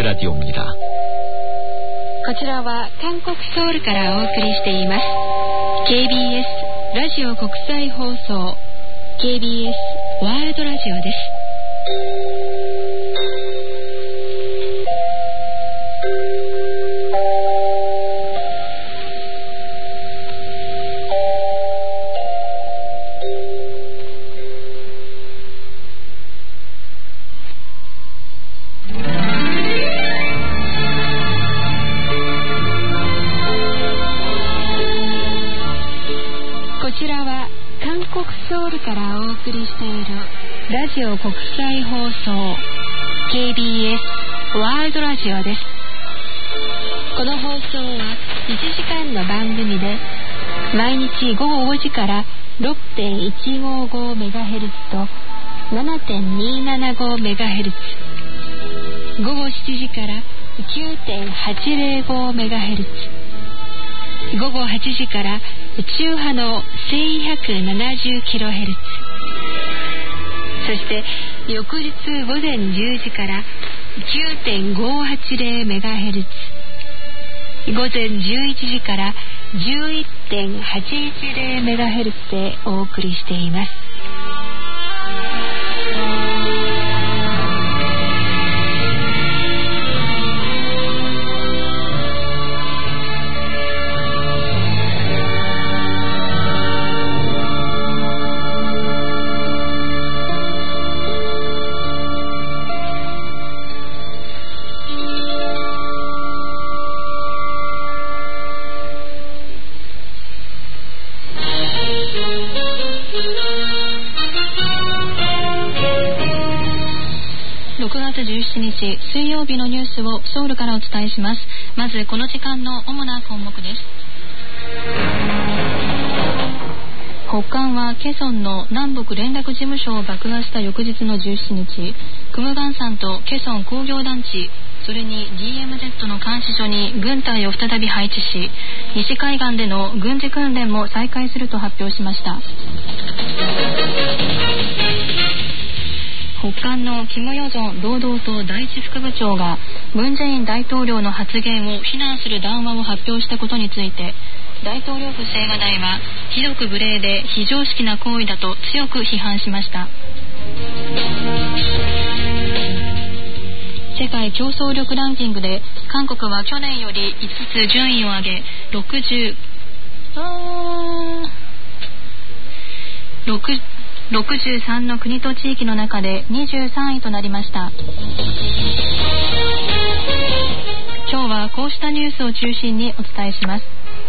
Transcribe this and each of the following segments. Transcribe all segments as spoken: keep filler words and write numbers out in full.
라디오입니다. こちらは韓国ソウルからお送りしています ケービーエス ラジオ国際放送 ケービーエス ワールドラジオです。ソウルからお送りしているラジオ国際放送 ケービーエス ワールドラジオです。この放送はいちじかんの番組で毎日ごごごじから ろくてんいちごごメガヘルツ と ななてんにーななごメガヘルツ、 午後しちじから きゅうてんはちぜろごメガヘルツ、午後はちじから中波の せんひゃくななじゅうキロヘルツ、 そして翌日午前じゅうじから きゅうてんごはちぜろメガヘルツ、 午前じゅういちじから じゅういってんはちいちぜろメガヘルツ でお送りしています。ろくがつじゅうしちにち水曜日のニュースをソウルからお伝えします。まずこの時間の主な項目です。北韓はケソンの南北連絡事務所を爆破した翌日のじゅうしちにち、クムガン山とケソン工業団地、それに ディーエムゼット の監視所に軍隊を再び配置し、西海岸での軍事訓練も再開すると発表しました。北韓のキム・ヨジョン労働党第一副部長がムン・ジェイン大統領の発言を非難する談話を発表したことについて、大統領府青瓦台はひどく無礼で非常識な行為だと強く批判しました。世界競争力ランキングで韓国は去年よりいつつ順位を上げろくじゅうあろくろくじゅうさんの国と地域の中でにじゅうさんいとなりました。今日はこうしたニュースを中心にお伝えします。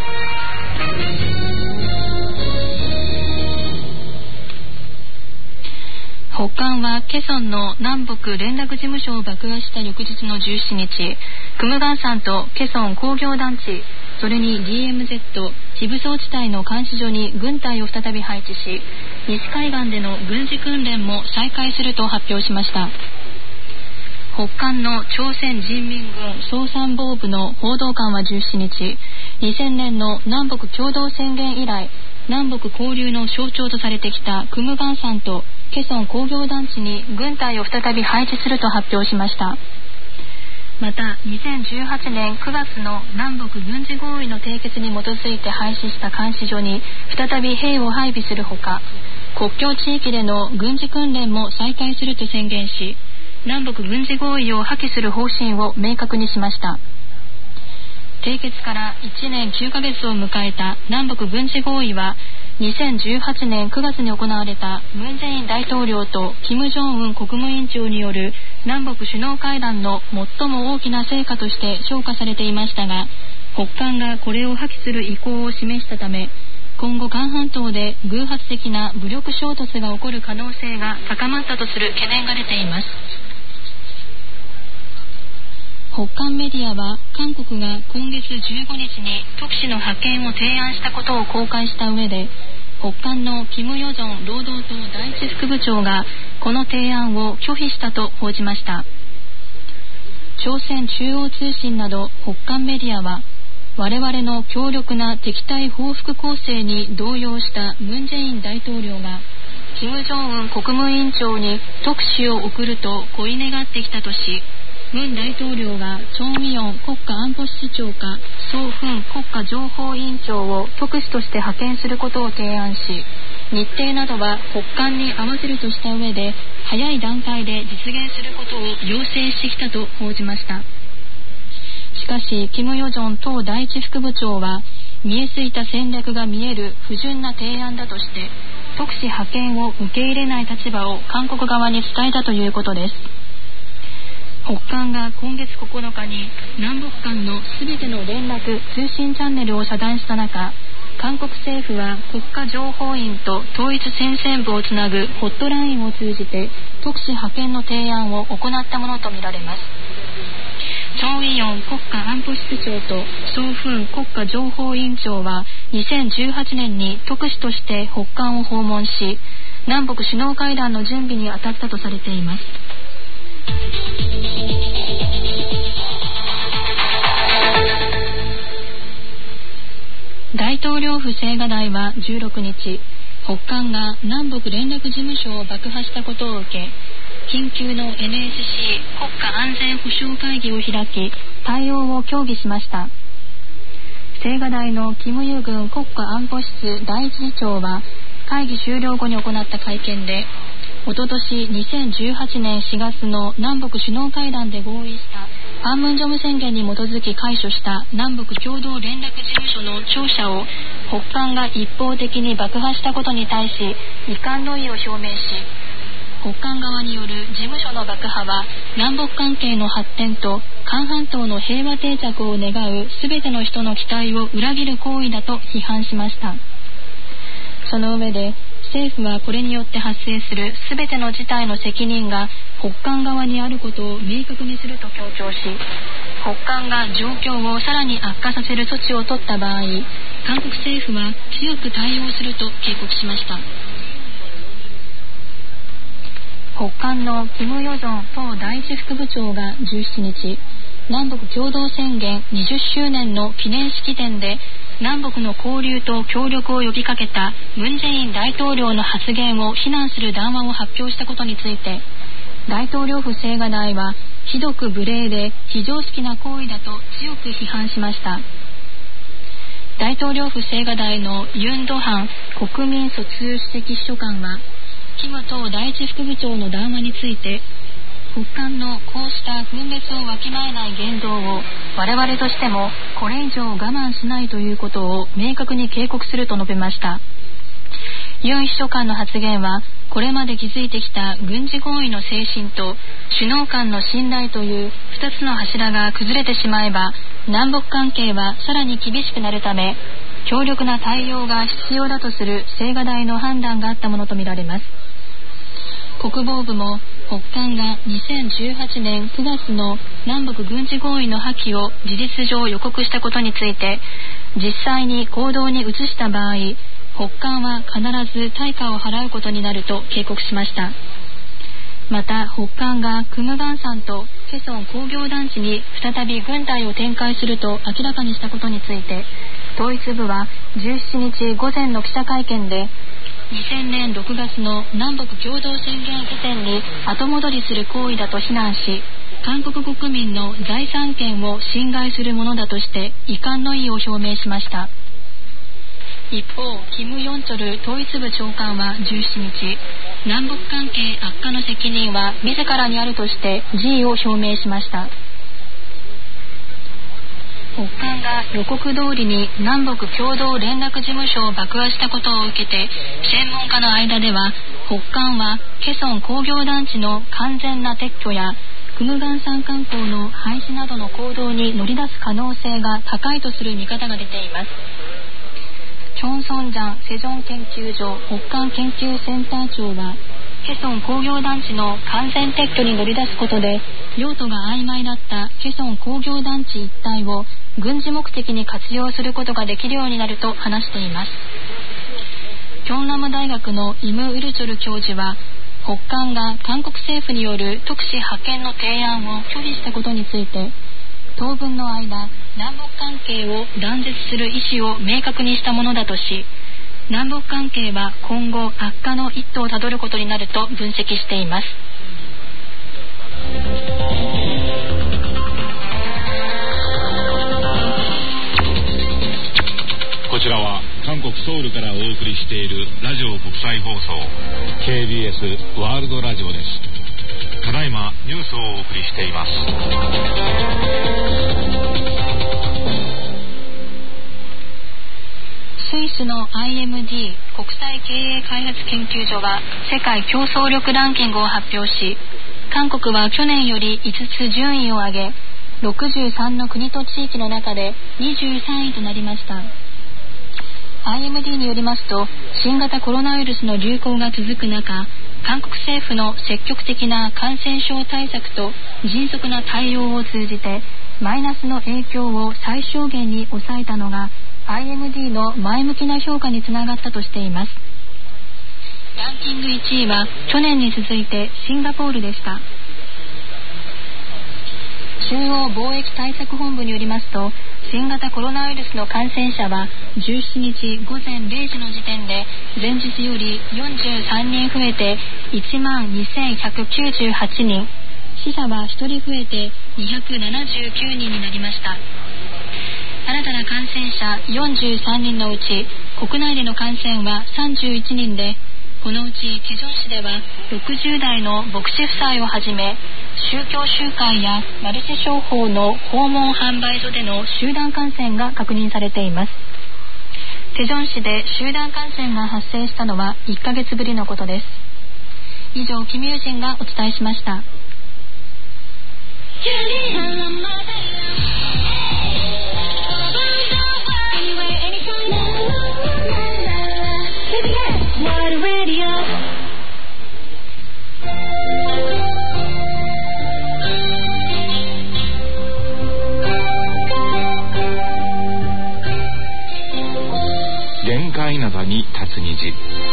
北韓はケソンの南北連絡事務所を爆破した翌日のじゅうしちにち、クムガン山とケソン工業団地、それに ディーエムゼット 非武装地帯の監視所に軍隊を再び配置し、西海岸での軍事訓練も再開すると発表しました。北韓の朝鮮人民軍総参謀部の報道官はじゅうしちにち、にせんねんの南北共同宣言以来、南北交流の象徴とされてきたクムガン山とケソン工業団地に軍隊を再び配置すると発表しました。またにせんじゅうはちねんくがつの南北軍事合意の締結に基づいて廃止した監視所に再び兵を配備するほか、国境地域での軍事訓練も再開すると宣言し、南北軍事合意を破棄する方針を明確にしました。締結からいちねんきゅうかげつを迎えた南北軍事合意はにせんじゅうはちねんくがつに行われたムン・ジェイン大統領とキム・ジョンウン国務委員長による南北首脳会談の最も大きな成果として評価されていましたが、北韓がこれを破棄する意向を示したため、今後韓半島で偶発的な武力衝突が起こる可能性が高まったとする懸念が出ています。北韓メディアは韓国が今月じゅうごにちに特使の派遣を提案したことを公開した上で、北韓のキム・ヨジョン労働党第一副部長がこの提案を拒否したと報じました。朝鮮中央通信など北韓メディアは、我々の強力な敵対報復攻勢に動揺したムン・ジェイン大統領がキム・ジョンウン国務委員長に特使を送ると恋願ってきたとし、 ムン大統領がチョン・ウィヨン国家安保室長かソ・フン国家情報委員長を特使として派遣することを提案し、日程などは北韓に合わせるとした上で早い段階で実現することを要請してきたと報じました。しかしキム・ヨジョン党第一副部長は、見えすいた戦略が見える不純な提案だとして特使派遣を受け入れない立場を韓国側に伝えたということです。北韓が今月ここのかに南北間のすべての連絡通信チャンネルを遮断した中、韓国政府は国家情報院と統一戦線部をつなぐホットラインを通じて特使派遣の提案を行ったものとみられます。チョン・ウィヨン国家安保室長とソ・フン国家情報委員長はにせんじゅうはちねんに特使として北韓を訪問し、南北首脳会談の準備に当たったとされています。大統領府青瓦台はじゅうろくにち、北韓が南北連絡事務所を爆破したことを受け、緊急の エヌエスシー 国家安全保障会議を開き、対応を協議しました。青瓦台のキム・ユグン国家安保室第一次長は会議終了後に行った会見で、おととしにせんじゅうはちねんしがつの南北首脳会談で合意したパンムンジョム宣言に基づき解除した南北共同連絡事務所の庁舎を北韓が一方的に爆破したことに対し遺憾の意を表明し、北韓側による事務所の爆破は南北関係の発展と韓半島の平和定着を願うすべての人の期待を裏切る行為だと批判しました。その上で、政府はこれによって発生するすべての事態の責任が北韓側にあることを明確にすると強調し、北韓が状況をさらに悪化させる措置を取った場合、韓国政府は強く対応すると警告しました。北韓のキム・ヨジョン党第一副部長がじゅうしちにち、南北共同宣言にじゅっしゅうねんの記念式典で南北の交流と協力を呼びかけたムン・ジェイン大統領の発言を非難する談話を発表したことについて、大統領府青瓦台はひどく無礼で非常識な行為だと強く批判しました。大統領府青瓦台のユン・ドハン国民疎通主席秘書官は、キム党第一副部長の談話について、北韓のこうした分裂をわきまえない言動を我々としてもこれ以上我慢しないということを明確に警告すると述べました。ユン秘書官の発言は、これまで築いてきた軍事合意の精神と首脳間の信頼というふたつの柱が崩れてしまえば、南北関係はさらに厳しくなるため、強力な対応が必要だとする青瓦台の判断があったものとみられます。国防部も北韓がにせんじゅうはちねんくがつの南北軍事合意の破棄を事実上予告したことについて、実際に行動に移した場合、北韓は必ず対価を払うことになると警告しました。また北韓がクムガン山とケソン工業団地に再び軍隊を展開すると明らかにしたことについて、統一部はじゅうしちにち午前の記者会見で、にせんねんろくがつの南北共同宣言時点に後戻りする行為だと非難し、韓国国民の財産権を侵害するものだとして遺憾の意を表明しました。一方、キム・ヨンチョル統一部長官はじゅうしちにち、南北関係悪化の責任は自らにあるとして辞意を表明しました。北韓が予告通りに南北共同連絡事務所を爆破したことを受けて、専門家の間では北韓はケソン工業団地の完全な撤去やクムガン山観光の廃止などの行動に乗り出す可能性が高いとする見方が出ています。チョンソンジャンセジョン研究所北韓研究センター長は、ケソン工業団地の完全撤去に乗り出すことで用途が曖昧だったケソン工業団地一帯を軍事目的に活用することができるようになると話しています。キョンナム大学のイム・ウルチョル教授は、北韓が韓国政府による特使派遣の提案を拒否したことについて、当分の間南北関係を断絶する意思を明確にしたものだとし、南北関係は今後悪化の一途をたどることになると分析しています。 らは韓国ソウルからお送りしているラジオ国際放送 ケービーエス ワールドラジオです。ただいまニュースをお送りしています。 スイスの アイエムディー 国際経営開発研究所は世界競争力ランキングを発表し、韓国は去年よりいつつ順位を上げ、ろくじゅうさんの国と地域の中でにじゅうさんいとなりました。 アイエムディー によりますと、新型コロナウイルスの流行が続く中、韓国政府の積極的な感染症対策と迅速な対応を通じてマイナスの影響を最小限に抑えたのが アイエムディー の前向きな評価につながったとしています。ランキングいちいは去年に続いてシンガポールでした。中央貿易対策本部によりますと、新型コロナウイルスの感染者はじゅうしちにちごぜんれいじの時点で前日よりよんじゅうさんにん増えていちまんにせんひゃくきゅうじゅうはちにん、死者はひとり増えてにひゃくななじゅうきゅうにんになりました。新たな感染者よんじゅうさんにんのうち国内での感染はさんじゅういちにんで、このうちテジョン市ではろくじゅうだいの牧師夫妻をはじめ、宗教集会やマルチ商法の訪問販売所での集団感染が確認されています。テジョン市で集団感染が発生したのはいっかげつぶりのことです。以上、キム・ユジンがお伝えしました。 限界灘に立つ虹。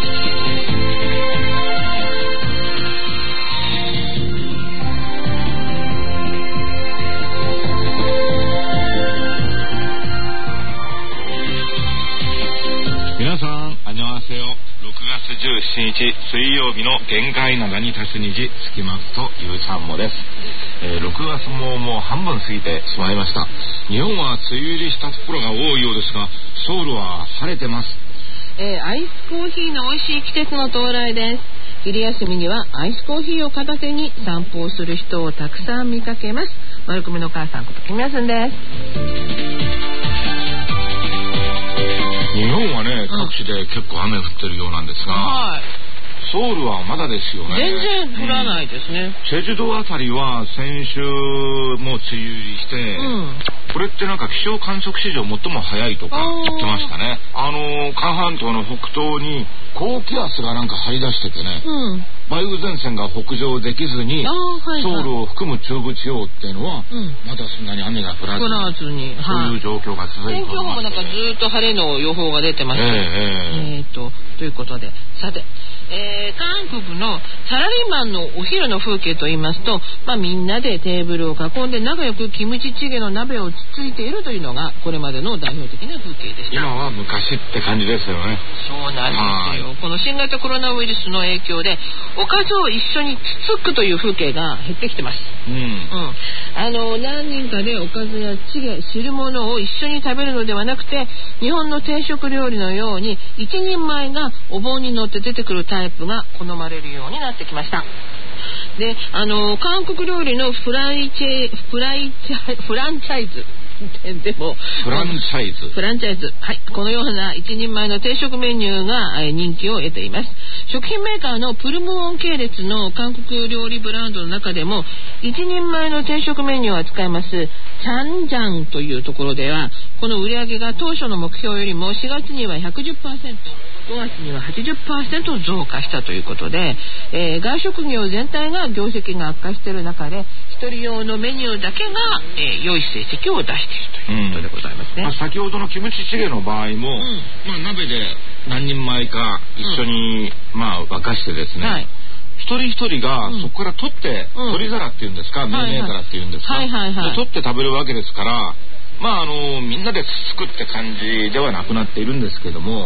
皆さん、あにょはせよ。ろくがつじゅうしちにち水曜日の限界灘に立つ虹、つきますとゆうちゃんもです。えー、ろくがつももう半分過ぎてしまいました。日本は梅雨入りしたところが多いようですが、ソウルは晴れてます。 えー、アイスコーヒーの美味しい季節の到来です。昼休みにはアイスコーヒーを片手に散歩をする人をたくさん見かけます。丸組の母さんことキムヤスンです。 日本はね、各地で結構雨降ってるようなんですが、はい、ソウルはまだですよね。 全然降らないですね。うん、 チェジュ島あたりは先週もう梅雨入りして、うん、これってなんか気象観測史上最も早いとか言ってましたね。あの韓半島の北東に高気圧がなんか張り出しててね、うん、梅雨前線が北上できずに、はいはい、ソウルを含む中部地方っていうのは、うん、まだそんなに雨が降らずに、降らずに、そういう状況が続いております。天気予報もなんかずっと晴れの予報が出てました。えー、えー、とということで、さて、えー、韓国のサラリーマンのお昼の風景といいますと、まあ、みんなでテーブルを囲んで仲良くキムチチゲの鍋をつついているというのがこれまでの代表的な風景でした。 今は昔って感じですよね。 そうなんですよ。この新型コロナウイルスの影響でおかずを一緒につつくという風景が減ってきてます。うん、うん、あの何人かでおかずやチゲ、汁物を一緒に食べるのではなくて、日本の定食料理のように一人前がお盆に乗って出てくるタイプが好まれるようになってきました。で、あの韓国料理のフライチェフライチャフランチャイズでもフランチャイズフランチャイズ、はい、このような一人前の定食メニューが人気を得ています。食品メーカーのプルムオン系列の韓国料理ブランドの中でも一人前の定食メニューを扱いますチャンジャンというところでは、この売り上げが当初の目標よりもしがつには ひゃくじゅっパーセント、ごがつには はちじゅっパーセント 増加したということで、えー、外食業全体が業績が悪化している中で一人用のメニューだけが、えー、良い成績を出しているということでございますね。 うん、まあ、先ほどのキムチチゲの場合も、うん、まあ、鍋で何人前か一緒に、うん、まあ、沸かしてですね、はい、一人一人がそこから取って、うん、取り皿っていうんですか、メー皿っていうんですか、はいはいはいはい、取って食べるわけですから、まあ、あのみんなでつつくって感じではなくなっているんですけども、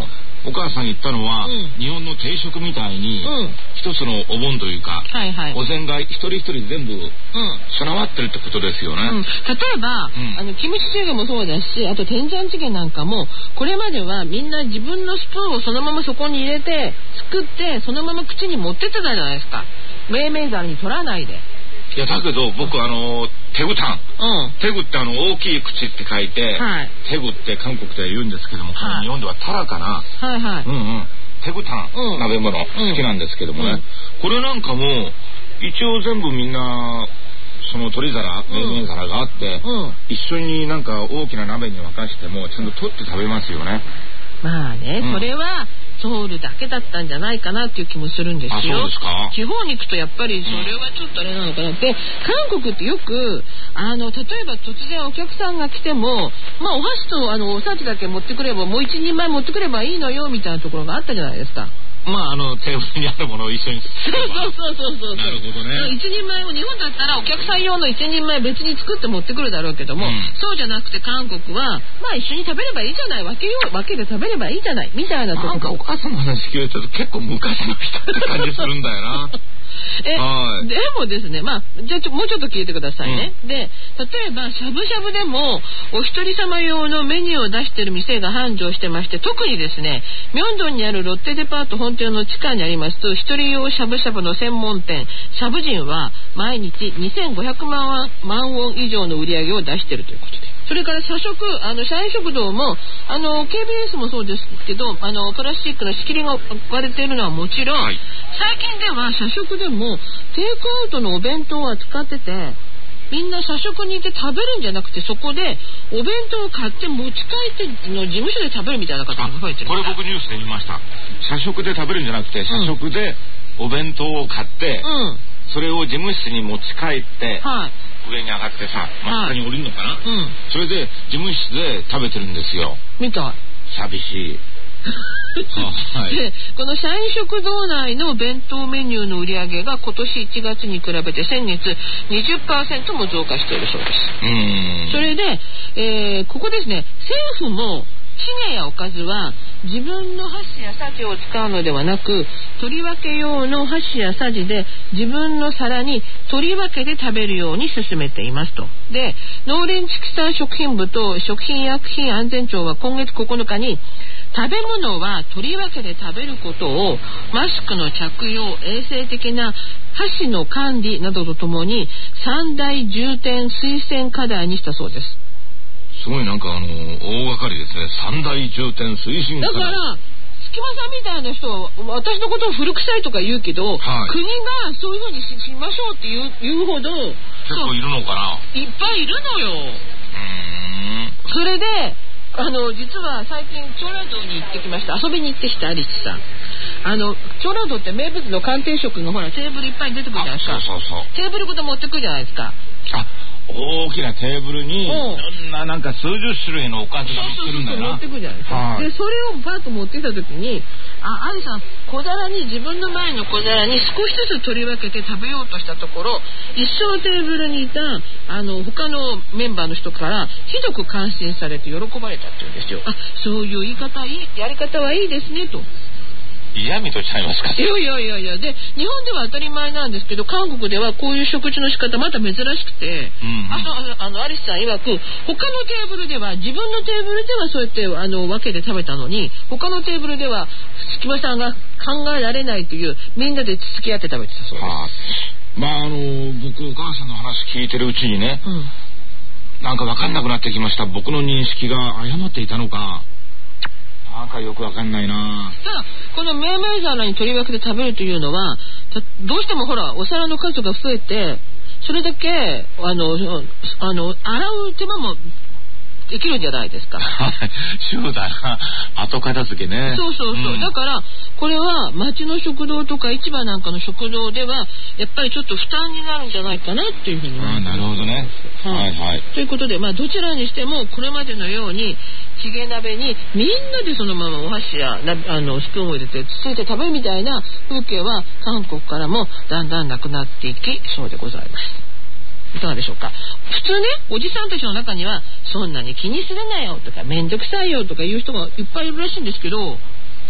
お母さん言ったのは、うん、日本の定食みたいに、うん、一つのお盆というか、はいはい、お膳が一人一人全部備わってるってことですよね、うん、 例えば、うん、あのキムチチゲもそうだし、あと天ジャンチゲなんかもこれまではみんな自分のスプーンをそのままそこに入れて作ってそのまま口に持ってってたじゃないですか。メーメー皿に取らないで。 いやだけど僕あのテグタン、うん、テグってあの大きい口って書いて、はい、テグって韓国では言うんですけども、はい、日本ではタラかな、はいはい、うんうん、テグタン、うん、鍋物好きなんですけどもね、うん、これなんかも一応全部みんなその取り皿、メーメー皿があって、うん、一緒になんか大きな鍋に沸かしてもちゃんと取って食べますよね。 まあね、うん、それはソウルだけだったんじゃないかなっていう気もするんですよ。あ、そうですか。地方に行くとやっぱりそれはちょっとあれなのかなって、うん、韓国ってよくあの例えば突然お客さんが来ても、まあお箸とあのおさじだけ持ってくればもう一人前持ってくればいいのよみたいなところがあったじゃないですか。 まああのテーブルにあるものを一緒にそうそうそうそうそう。 なるほどね。 一人前を日本だったらお客さん用の一人前別に作って持ってくるだろうけども、うん、そうじゃなくて韓国はまあ一緒に食べればいいじゃない、分けよう分けて食べればいいじゃないみたいなところ。 なんかお母さんの話聞いてると結構昔の人って感じするんだよな。 えでもですね、まあじゃあちょもうちょっと聞いてくださいね、うん、で例えばしゃぶしゃぶでもお一人様用のメニューを出している店が繁盛してまして、特にですねミョンドンにあるロッテデパート本店の地下にありますと一人用しゃぶしゃぶの専門店しゃぶ人は毎日にせんごひゃくまんウォン以上の売り上げを出しているということで、それから社食あの社員食堂もあの ケービーエス もそうですけどあのプラスチックの仕切りが置かれているのはもちろん、はい、最近では社食でもテイクアウトのお弁当を扱っててみんな社食に行って食べるんじゃなくてそこでお弁当を買って持ち帰っての事務所で食べるみたいな方が増えてる。 これ僕ニュースで見ました。社食で食べるんじゃなくて社食でお弁当を買って、うん、それを事務室に持ち帰って、はい、上に上がってさ、まあ、下に降りるのかな、はい、うん、それで事務室で食べてるんですよ。 みたい。 寂しい。 はい、でこの社員食堂内の弁当メニューの売り上げが今年いちがつに比べて先月 にじゅっパーセント も増加しているそうです。うーん、それで、えー、ここですね、政府もチゲやおかずは自分の箸やさじを使うのではなく取り分け用の箸やさじで自分の皿に取り分けて食べるように進めていますと。で農林畜産食品部と食品医薬品安全庁は今月ここのかに食べ物は取り分けて食べることをマスクの着用、衛生的な箸の管理などとともに三大重点推薦課題にしたそうです。 すごいなんかあの大掛かりですね。三大重点推進課題。 だから隙間さんみたいな人は私のことを古臭いとか言うけど、はい、国がそういうふうに し, しましょうって言 う, 言うほど結構いるのかな。 いっぱいいるのよ。うーん、それであの実は最近チョラ道に行ってきました。遊びに行ってきたアリスさん。あのチョラ道って名物の寒天食がほらテーブルいっぱい出てくるじゃないですか。 そうそうそう、 テーブルごと持ってくるじゃないですか。 あ、大きなテーブルにいろんななんか数十種類のおかずが乗ってるんだよな。 そうそうそう、持ってくるじゃないですか、はい、でそれをパッと持ってきた時にあ、アリさん小皿に自分の前の小皿に少しずつ取り分けて食べようとしたところ一緒のテーブルにいたあの他のメンバーの人からひどく感心されて喜ばれたって言うんですよ。あ、そういう言い方いい、やり方はいいですねと。 嫌味とちゃいますか。 いやいやいやいや、で日本では当たり前なんですけど韓国ではこういう食事の仕方また珍しくて、うんうん、あのあのアリスさん曰く他のテーブルでは自分のテーブルではそうやってあの分けて食べたのに他のテーブルでは隙間さんが考えられないというみんなで付き合って食べてたそうです。はあ、 まああの僕お母さんの話聞いてるうちにね、うん、なんか分かんなくなってきました。僕の認識が誤っていたのかなんかよくわかんないな。 ただこのメーメー皿に取り分けて食べるというのはどうしてもほらお皿の数が増えてそれだけあのあの洗う手間もできるんじゃないですか。 そうだな、後片付けね。 そうそうそう、うん、だからこれは町の食堂とか市場なんかの食堂ではやっぱりちょっと負担になるんじゃないかなっていうふうに思います。 あ、なるほどね、はい、はいはい。 ということで、まあ、どちらにしてもこれまでのようにチゲ鍋にみんなでそのままお箸やあのスプーンを入れてつついて食べるみたいな風景は韓国からもだんだんなくなっていきそうでございます。いかがでしょうか。普通ね、おじさんたちの中にはそんなに気にするなよとかめんどくさいよとか言う人がいっぱいいるらしいんですけど、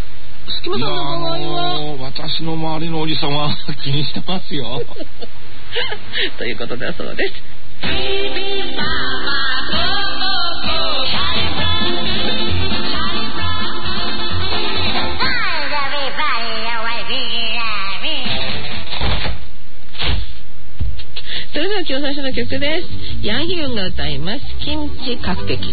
隙間さんの場合は私の周りのおじさんは気にしてますよということだそうです。それでは今日最初の曲です。ヤンヒユンが歌います。キムチ角的。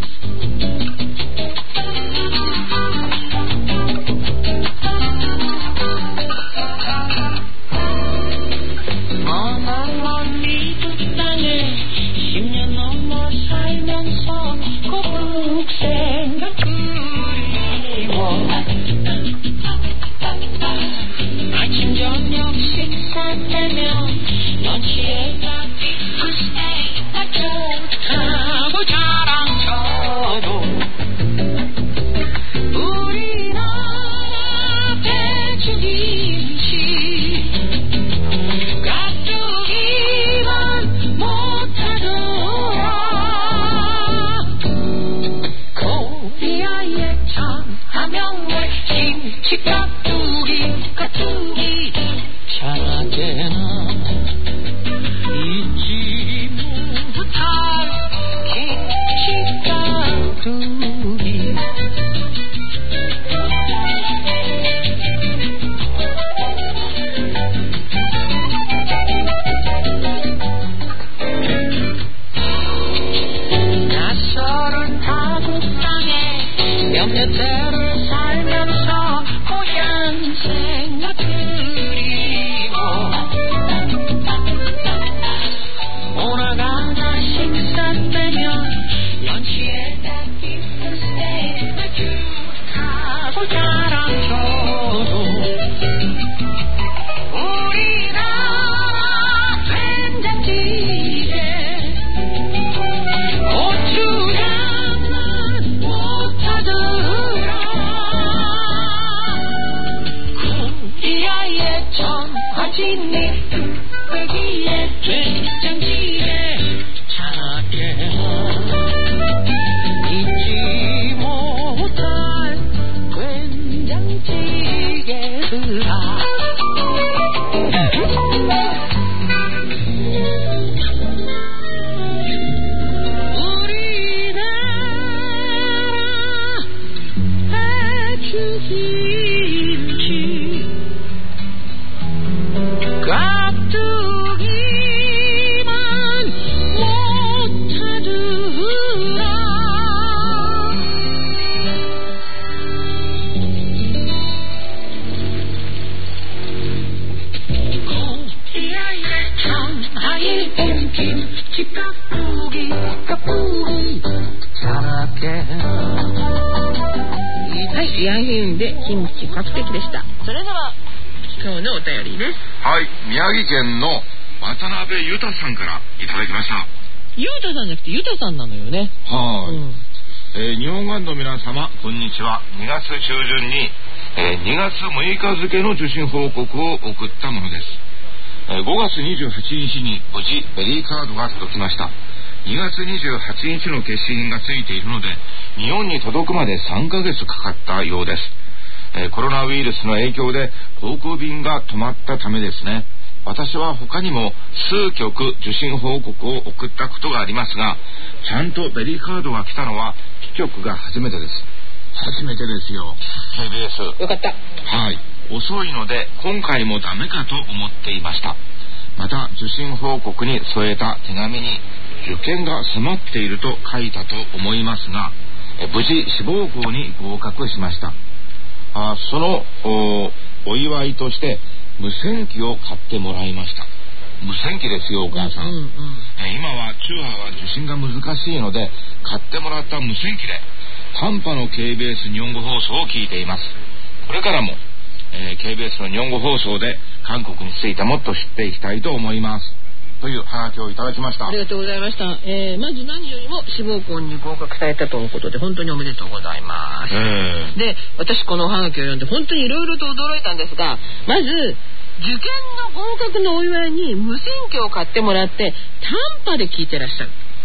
はい、ヤンヒユンでキムチ角的でした。それでは今日のお便りです。 はい、宮城県の渡辺裕太さんからいただきました。 裕太さんじゃなくて裕太さんなのよね。 はい、うん、えー、日本館の皆様こんにちは。にがつ中旬に、えー、にがつむいか付の受信報告を送ったものです。えー、ごがつにじゅうはちにちに無事ベリーカードが届きました。にがつにじゅうはちにちの消印がついているので日本に届くまでさんかげつかかったようです。えー、コロナウイルスの影響で航空便が止まったためですね。私は他にも数局受信報告を送ったことがありますが、ちゃんとベリーカードが来たのは貴局が初めてです。初めてですよ。 ケービーエスよかった。 はい、遅いので今回もダメかと思っていました。また受信報告に添えた手紙に受験が迫っていると書いたと思いますが、無事志望校に合格しました。あその お, お祝いとして無線機を買ってもらいました。無線機ですよお母さん、うんうん、え今は中波は受信が難しいので買ってもらった無線機で短波の ケービーエス 日本語放送を聞いています。これからも、えー、ケービーエス の日本語放送で韓国についてもっと知っていきたいと思いますというハガキをいただきました。 ありがとうございました。えー、まず何よりも志望校に合格されたということで本当におめでとうございます。で、私このハガキを読んで本当にいろいろと驚いたんですが、まず受験の合格のお祝いに無線機を買ってもらって短波で聞いてらっしゃる。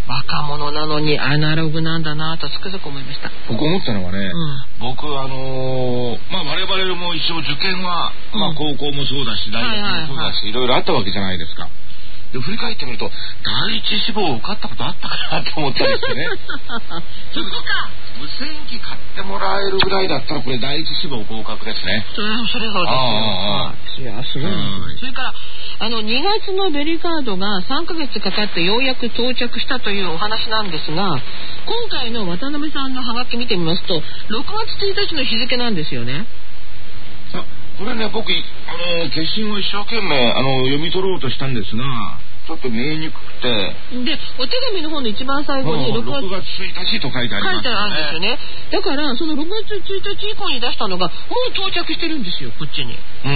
若者なのにアナログなんだなとつくづく思いました。 僕思ったのはね、うん、僕あのー、まあ我々も一応受験は、うん、まあ高校もそうだし大学もそうだし、はいはいはい、いろいろあったわけじゃないですか。で振り返ってみると第一志望受かったことあったかなと思ったりしてねそこか無線機買ってもらえるぐらいだったらこれ第一志望合格ですね。 それはそれそうですよ。いやすごい、うん、それからあのにがつのベリカードがさんかげつかかってようやく到着したというお話なんですが、今回の渡辺さんのハガキ見てみますとろくがつついたちの日付なんですよね。 さこれね僕あの決心を一生懸命あの読み取ろうとしたんですがちょっと見えにくくて、 でお手紙の方の一番最後にろくがつついたちと書いてありますよね。書いてあるんですよね。 だからそのろくがつついたち以降に出したのがもう到着してるんですよこっちに。 うんうん。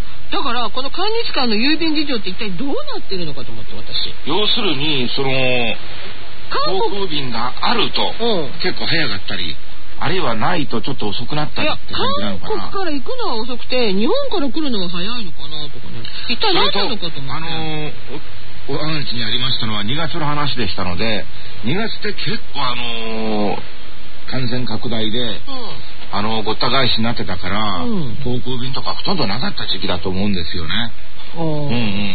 だからこの韓日間の郵便事情って一体どうなってるのかと思って私。 要するにその航空便があると結構早かったり。あるいはないとちょっと遅くなったりって感じなのかな。 韓国から行くのは遅くて日本から来るのが早いのかなとかね。一体何なのかと思って。 あのー、おお話にありましたのはにがつの話でしたのでにがつって結構あのー、感染拡大で、うん、あのー、ごった返しになってたから、うん、航空便とかほとんどなかった時期だと思うんですよね。うんうん。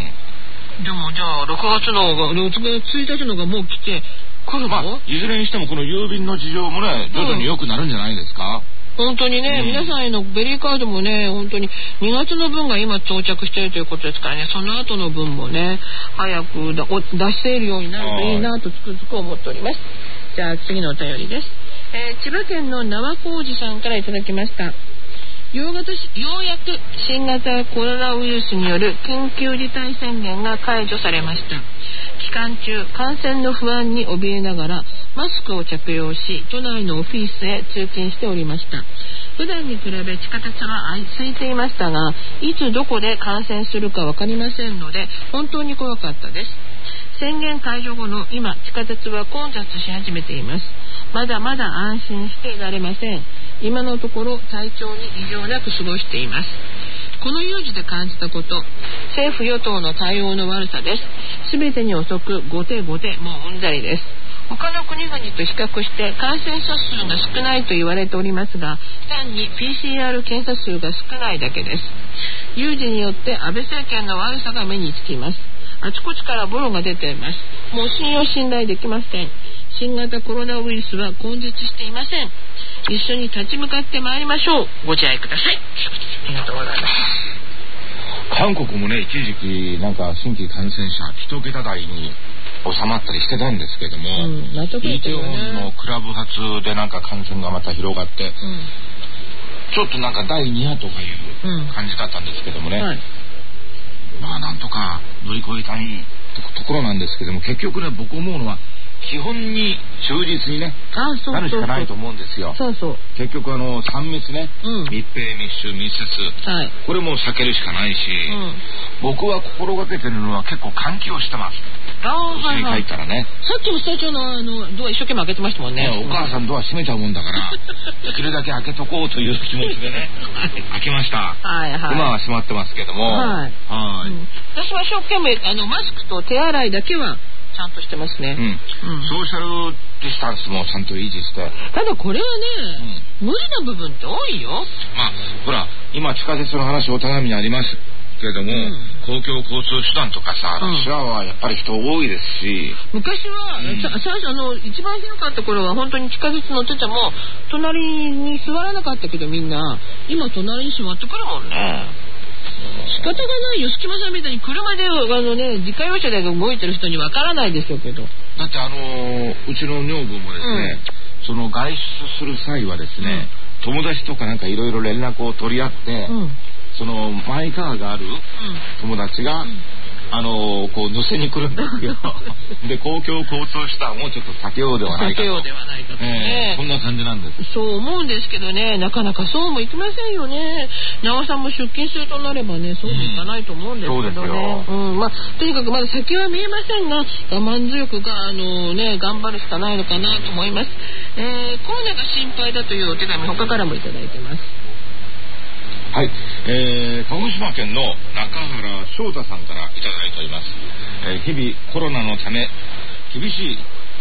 でもじゃあろくがつのがろくがつついたちのがもう来て来るの、まあ、 いずれにしてもこの郵便の事情もね徐々に良くなるんじゃないですか。 うん、本当にね、うん、皆さんへのベリーカードもね本当ににがつの分が今到着しているということですからね、その後の分もね早くだ出せるようになるといいなとつくづく思っております。じゃあ次のお便りです。えー、千葉県の縄浩二さんからいただきました。ようやく新型コロナウイルスによる緊急事態宣言が解除されました。期間中感染の不安に怯えながらマスクを着用し都内のオフィスへ通勤しておりました。普段に比べ地下鉄は空いていましたがいつどこで感染するか分かりませんので本当に怖かったです。宣言解除後の今地下鉄は混雑し始めています。まだまだ安心していられません。今のところ体調に異常なく過ごしています。この有事で感じたこと、政府与党の対応の悪さです。すべてに遅く後手後手もううんざりです。他の国々と比較して感染者数が少ないと言われておりますが単に ピーシーアール 検査数が少ないだけです。有事によって安倍政権の悪さが目につきます。あちこちからボロが出ています。もう信用信頼できません。新型コロナウイルスは根絶していません。一緒に立ち向かってまいりましょう。ご自愛ください。ありがとうございます。 韓国もね一時期なんか新規感染者一桁台に収まったりしてたんですけども、うん、イテウォンのクラブ発でなんか感染がまた広がって、うん、ちょっとなんかだいに波とかいう感じだったんですけどもね、うんはい、まあなんとか乗り越えたいところなんですけども結局ね僕思うのは基本に忠実にねなるしかないと思うんですよ。 そうそう結局あのさん密ね、うん、密閉密集密接、はい、これも避けるしかないし、うん、僕は心がけてるのは結構換気をしてます。 あ家に帰ったらね、はいはい、 さっきもスタジオのあのドア一生懸命開けてましたもんね。 お母さんドア閉めちゃうもんだからできるだけ開けとこうという気持ちでね開けました。 はいはい、 今は閉まってますけども、はいはい、うん、私は一生懸命あのマスクと手洗いだけはちゃんとしてますね、 うんうん、ソーシャルディスタンスもちゃんと維持して。 ただこれはね、うん、無理な部分って多いよ。 まあほら今地下鉄の話お手紙にありますけれども、うん、公共交通手段とかさ、ロシアはやっぱり人多いですし、 昔は、うん、最初あの一番ひどかった頃は本当に地下鉄乗ってても隣に座らなかったけどみんな今隣に座ってくるもんね。仕方がないよ。隙間さんみたいに車であの、ね、自家用車で動いてる人にわからないでしょうけど。 だってあのー、うちの女房もですね、うん、その外出する際はですね、うん、友達とかなんかいろいろ連絡を取り合って、うん、そのマイカーがある友達が、うん、あのー、こう乗せに来るんですよで公共交通手段をちょっと避けようではないかと、 避けようではないかとね、 えー、こんな感じなんです。 そう思うんですけどね、なかなかそうもいきませんよね。長さんも出勤するとなればねそうもいかないと思うんですけどね、うん、そうですよ、うん、まあ、とにかくまだ先は見えませんが我慢強くが、あのーね、頑張るしかないのかなと思います。えー、コロナが心配だというお手紙他からもいただいてます。 はい、えー、鹿児島県の中原翔太さんからいただいております。えー、日々コロナのため厳しい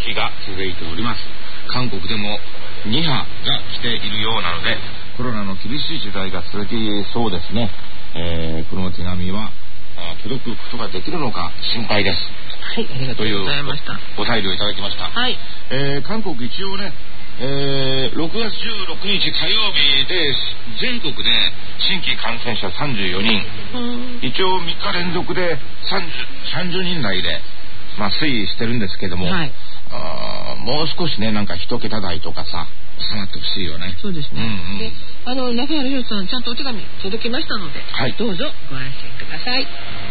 日が続いております。韓国でもに波が来ているようなので、コロナの厳しい時代が続きそうですね。えー、この手紙は届くことができるのか心配です。 はい、ありがとうございました。 ご配慮いただきました。 はい。 えー、韓国一応ね、えー、ろくがつじゅうろくにち火曜日で全国で新規感染者さんじゅうよにん、一応みっか連続でさんじゅうにん台で、まあ、推移してるんですけども、はい、あもう少しね、なんか一桁台とかさ収まってほしいよね。 そうですね、うんうん、であの中原宏さんちゃんとお手紙届きましたので、はい、どうぞご安心ください。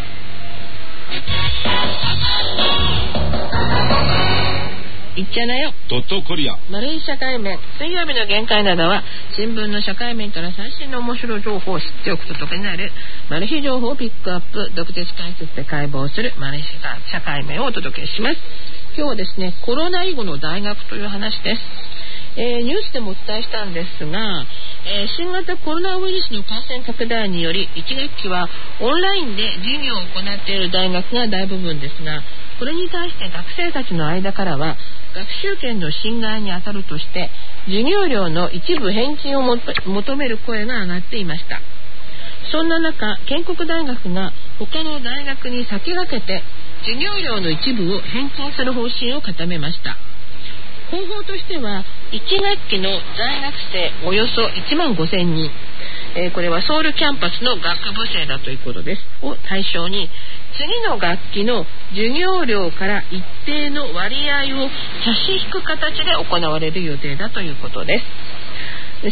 いっちゃなよドットコリアマルイ社会面、水曜日の限界などは新聞の社会面から最新の面白い情報を知っておくと得になるマル秘情報をピックアップ、独自解説で解剖するマル秘社会面をお届けします。今日はですね、コロナ以後の大学という話です。えー、ニュースでもお伝えしたんですが、えー、新型コロナウイルスの感染拡大によりいち学期はオンラインで授業を行っている大学が大部分ですが、これに対して学生たちの間からは学習権の侵害にあたるとして授業料の一部返金を求める声が上がっていました。そんな中、建国大学が他の大学に先駆けて授業料の一部を返金する方針を固めました。方法としてはいち学期の在学生およそいちまんごせんにん、えー、これはソウルキャンパスの学部生だということですを対象に、次の学期の授業料から一定の割合を差し引く形で行われる予定だということです。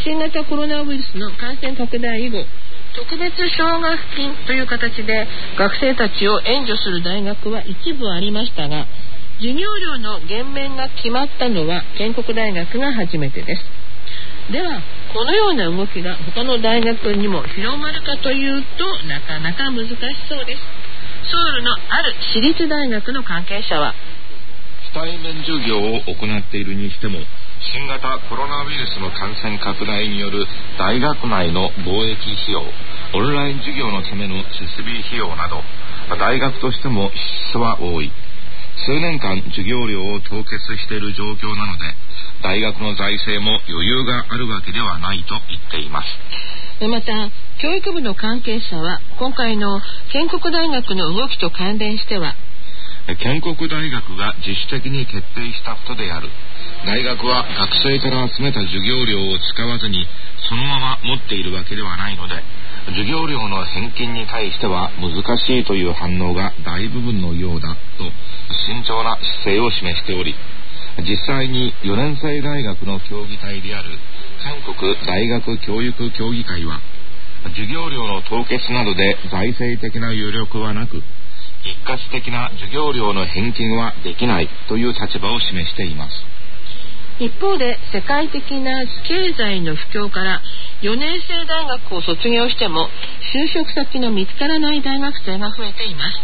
新型コロナウイルスの感染拡大以後、特別奨学金という形で学生たちを援助する大学は一部ありましたが、授業料の減免が決まったのは建国大学が初めてです。ではこのような動きが他の大学にも広まるかというと、なかなか難しそうです。ソウルのある私立大学の関係者は、 非対面授業を行っているにしても新型コロナウイルスの感染拡大による大学内の貿易費用、オンライン授業のための設備費用など、大学としても支出は多い。数年間授業料を凍結している状況なので、大学の財政も余裕があるわけではないと言っています。 また教育部の関係者は、今回の建国大学の動きと関連しては、 建国大学が自主的に決定したことである。大学は学生から集めた授業料を使わずにそのまま持っているわけではないので、授業料の返金に対しては難しいという反応が大部分のようだと慎重な姿勢を示しており、実際によねん生大学の協議体である韓国大学教育協議会は、授業料の凍結などで財政的な余力はなく、一括的な授業料の返金はできないという立場を示しています。 一方で世界的な経済の不況からよねん生大学を卒業しても就職先の見つからない大学生が増えています。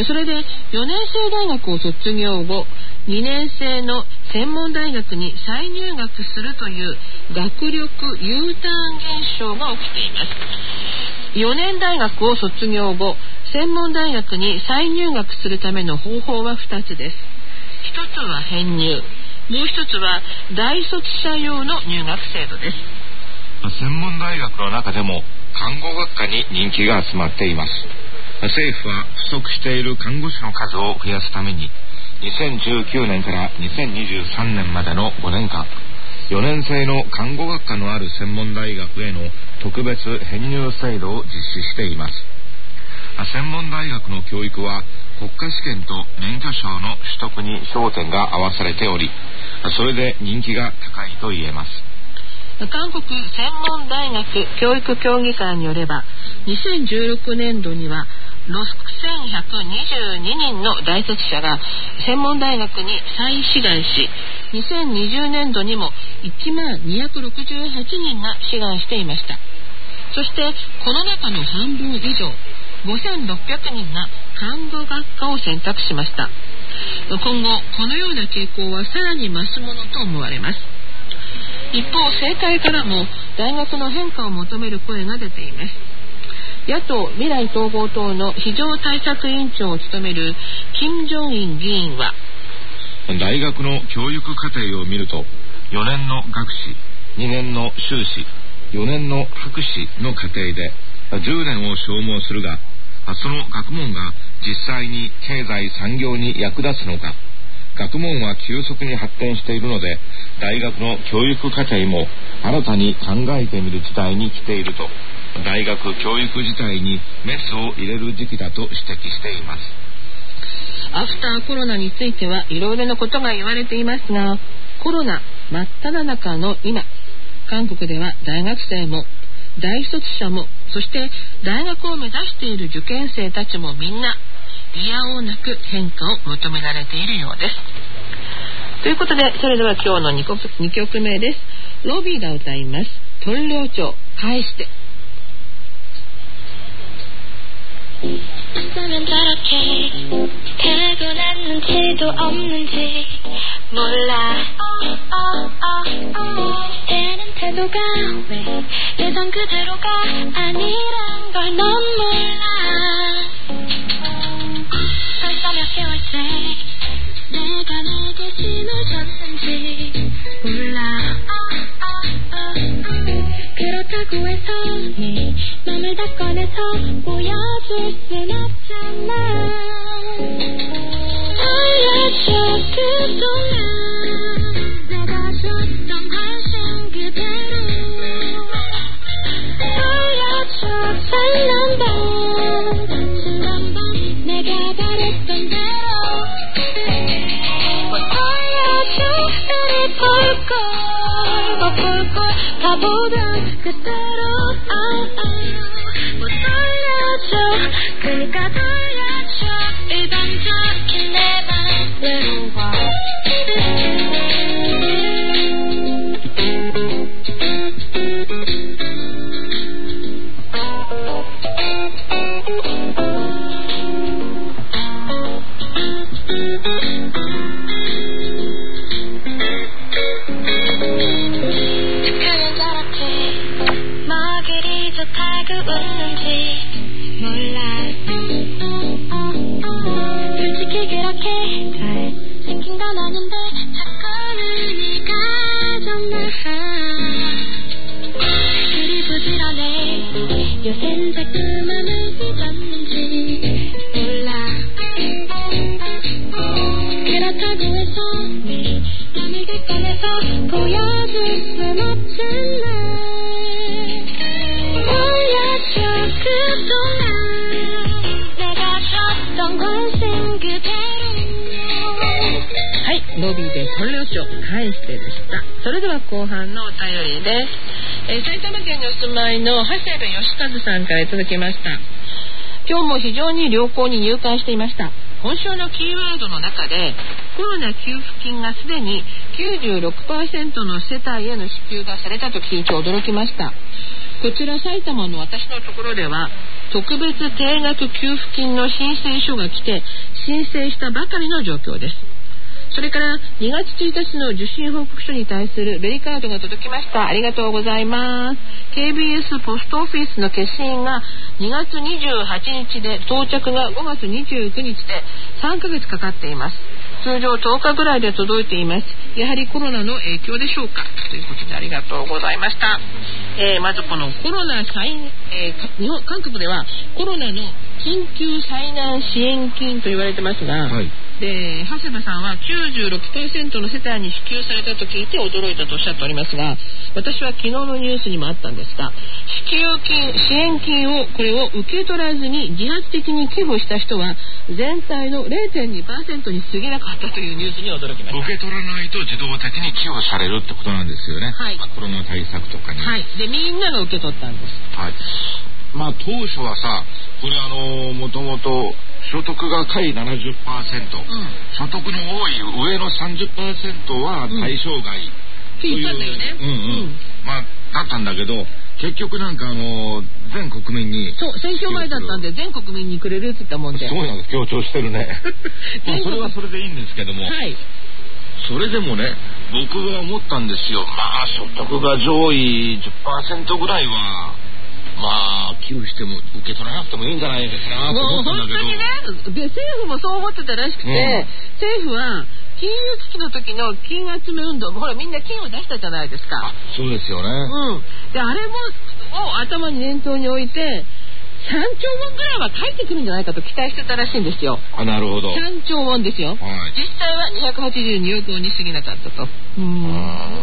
それでよねん生大学を卒業後、にねん生の専門大学に再入学するという学力 U ターン現象が起きています。よねん大学を卒業後、専門大学に再入学するための方法はふたつです。ひとつは編入、もう一つは大卒者用の入学制度です。 専門大学の中でも看護学科に人気が集まっています。政府は不足している看護師の数を増やすために、にせんじゅうきゅうねんからにせんにじゅうさんねんまでのごねんかん、よねん生の看護学科のある専門大学への特別編入制度を実施しています。専門大学の教育は国家試験と免許証の取得に焦点が合わされており、それで人気が高いと言えます。 韓国専門大学教育協議会によれば、にせんじゅうろくねんどにはろくせんひゃくにじゅうににんの大卒者が専門大学に再志願し、にせんにじゅうねんどにもいちまんにひゃくろくじゅうはちにんが志願していました。そしてこの中の半分以上、ごせんろっぴゃくにんが看護学科を選択しました。今後このような傾向はさらに増すものと思われます。一方、政界からも大学の変化を求める声が出ています。野党未来統合党の非常対策委員長を務める金正恩議員は、 大学の教育課程を見ると、よねんの学士、にねんの修士、よねんの博士の課程でじゅうねんを消耗するが、その学問が実際に経済産業に役立つのか。学問は急速に発展しているので、大学の教育課程も新たに考えてみる時代に来ていると、大学教育自体にメスを入れる時期だと指摘しています。 アフターコロナについてはいろいろなことが言われていますが、コロナ真っ只中の今、韓国では大学生も大卒者も、そして大学を目指している受験生たちもみんな嫌をなく変化を求められているようです。ということで、それでは今日の 2, 2曲目です。ロビーが歌います。屯領長返して。 어쩌면 저렇게 태어났는지도 없는지 몰라. 대는 태도가 왜 예전 그대로가 아니란 걸 넌 몰라. 벌써 몇 개월째 내가 내게 신을 줬는지 몰라. 그렇다고 해서 네 맘을 다 꺼내서 보여줄 순 없잖아. 알려줘 그동안 내가 줬던 관심 그대로. 알려줘 살란밤 지난밤 내가 바랬던 대로. 알려줘 우리 볼걸 못 볼걸 다 보던 그대로. 못 돌려줘 그가 돌려줘 일반적인 내 맘대로 와. 웃는지 몰라. 솔직히 그렇게 잘 생긴 건 아닌데 자꾸는 네가 정말 그리 부지런해. 요샌 자꾸만 웃어졌는지 몰라. 그렇다고 해서 네 맘을 다 꺼내서 보여줄 순 없잖아. 그동안 내가 줬던 관심 그대로. はい、ロビーで屯領長返してでした。それでは後半のお便りです。えー、埼玉県にお住まいの長谷部義和さんからいただきました。今日も非常に良好に入会していました。今週のキーワードの中でコロナ給付金がすでに きゅうじゅうろくパーセント の世帯への支給がされたと聞いて驚きました。こちら埼玉の私のところでは特別定額給付金の申請書が来て申請したばかりの状況です。それからにがつついたちの受信報告書に対するベリカードが届きました。ありがとうございます。 ケービーエス ポストオフィスの消印がにがつにじゅうはちにちで到着がごがつにじゅうくにちでさんかげつかかっています。通常とおかぐらいで届いています。やはりコロナの影響でしょうか、ということでありがとうございました。えー、まずこのコロナ災、えー、日本韓国ではコロナの緊急災難支援金と言われてますが、はい、で長谷部さんは きゅうじゅうろくパーセント の世帯に支給されたと聞いて驚いたとおっしゃっておりますが、私は昨日のニュースにもあったんですが、支給金支援金をこれを受け取らずに自発的に寄付した人は全体の れいてんにパーセント に過ぎなかったというニュースに驚きました。 受け取らないと自動的に寄付されるってことなんですよね、はい、まあ、コロナ対策とかに、 はい、でみんなが受け取ったんです。 はい、まあ当初はさ、これあのもともと所得が下位 ななじゅっパーセント、うん、所得の多い上の さんじゅっパーセント は対象外、うん、 って言ったんだよね。 うんうん、うん、まあだったんだけど、結局なんかあの全国民に、 そう選挙前だったんで全国民にくれるって言ったもんで、 すごいなんか強調してるねまあそれはそれでいいんですけども、はい、それでもね、僕は思ったんですよ。まあ所得が上位 じゅっパーセント ぐらいはまあ寄付しても受け取らなくてもいいんじゃないですかと思ったんだけど、 もう本当にね、で政府もそう思ってたらしくて、うん、政府は金融危機の時の金集め運動もほらみんな金を出したじゃないですか。 あ、そうですよね。 うん。であれもを頭に念頭に置いてさんちょうウォンぐらいは返ってくるんじゃないかと期待してたらしいんですよ。 あ、なるほど。 さんちょうウォンですよ、はい、実際はにひゃくはちじゅうにおくウォンに過ぎなかったと。うん、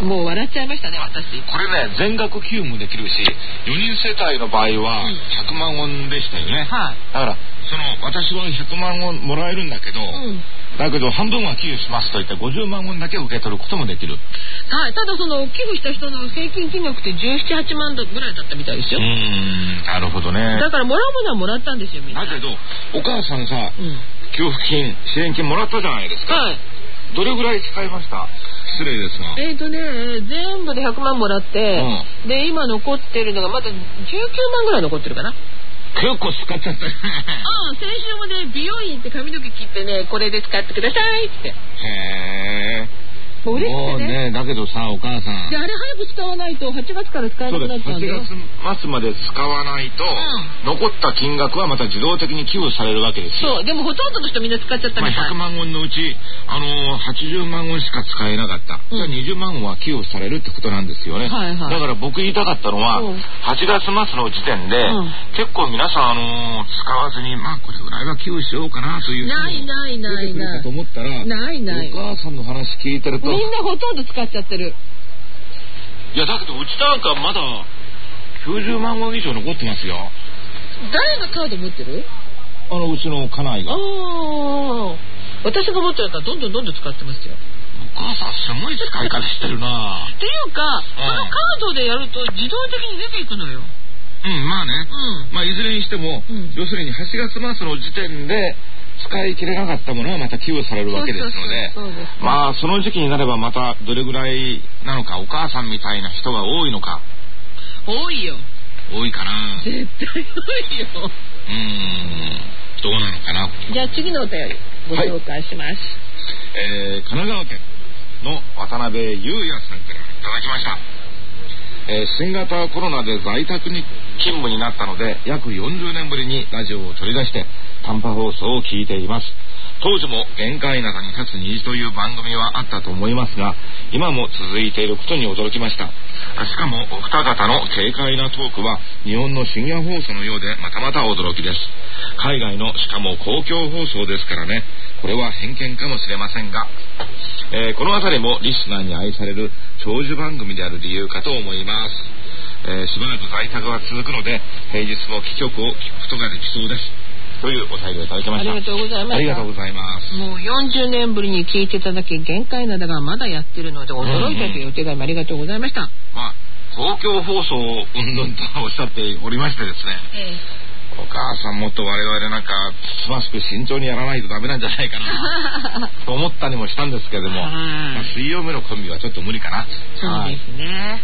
もう笑っちゃいましたね私。 これね全額給付もできるし、よにん世帯の場合はひゃくまんウォンでしたよね、うん、はい、だからその私はひゃくまんウォンもらえるんだけど、うん、だけど半分は寄付しますといってごじゅうまんウォンだけ受け取ることもできる。 はい、ただその寄付した人の平均金額ってじゅうなな、はちまんぐらいだったみたいですよ。うーん、なるほどね。 だからもらうものはもらったんですよみんな。 だけどお母さんさ、うん、給付金支援金もらったじゃないですか、はい、どれぐらい使いました？失礼ですがえーとね全部でひゃくまんもらって、うん、で今残ってるのがまだじゅうきゅうまんぐらい残ってるかな。 結構使っちゃったね。 うん、先週もね美容院って髪の毛切ってねこれで使ってくださいって。 へー、もう嬉しくてね。だけどさお母さんであれ早く使わないとはちがつから使えなくなっちゃうんだよ。 はちがつ末まで使わないと、うん、残った金額はまた自動的に寄付されるわけですよ。 そうでもほとんどの人みんな使っちゃったみたい、 まあ、ひゃくまんウォンのうち、あのー、はちじゅうまんウォンしか使えなかった、うん、じゃあにじゅうまんウォンは寄付されるってことなんですよね、はいはい、だから僕言いたかったのは、うん、はちがつ末の時点で、うん、結構皆さん、あのー、使わずにまあこれぐらいは寄付しようかなというないないないないと思ったらないないお母さんの話聞いてるとみんなほとんど使っちゃってる。 いやだけどうちなんかまだきゅうじゅうまんウォン以上残ってますよ。 誰がカード持ってる？ あのうちの家内が。ああ、私が持ってるからどんどんどんどん使ってますよ。 お母さんすごい使い方してるな。 っていうか、うん、このカードでやると自動的に出ていくのよ。 うん、まあね、うん、まあいずれにしても、うん、要するにはちがつ末の時点で使い切れなかったものはまた寄付されるわけですので、まあその時期になればまたどれぐらいなのか、お母さんみたいな人が多いのか。 多いよ。 多いかな。 絶対多いよ。 うーん、どうなのかな。 じゃあ次のお便りご紹介します、はい。 えー、神奈川県の渡辺裕也さんからいただきました。えー、新型コロナで在宅に勤務になったので約よんじゅうねんぶりにラジオを取り出して短波放送を聞いています。当時も限界中に立つ虹という番組はあったと思いますが今も続いていることに驚きました。しかもお二方の軽快なトークは日本の深夜放送のようでまたまた驚きです。海外のしかも公共放送ですからね。これは偏見かもしれませんが、えー、このあたりもリスナーに愛される長寿番組である理由かと思います。えー、しばらく在宅は続くので平日も貴局を聞くことができそうですというお便りをいただきました。 ありがとうございます。 ありがとうございます。 もうよんじゅうねんぶりに聞いていただき限界なだがまだやってるので驚いたというお手紙ありがとうございました、うんうん、 まあ公共放送をうんぬんとおっしゃっておりましてですね、ええ、お母さんもっと我々なんかつつましく慎重にやらないとダメなんじゃないかなと思ったりもしたんですけれども、まあ、水曜目のコンビはちょっと無理かな。 そうですね。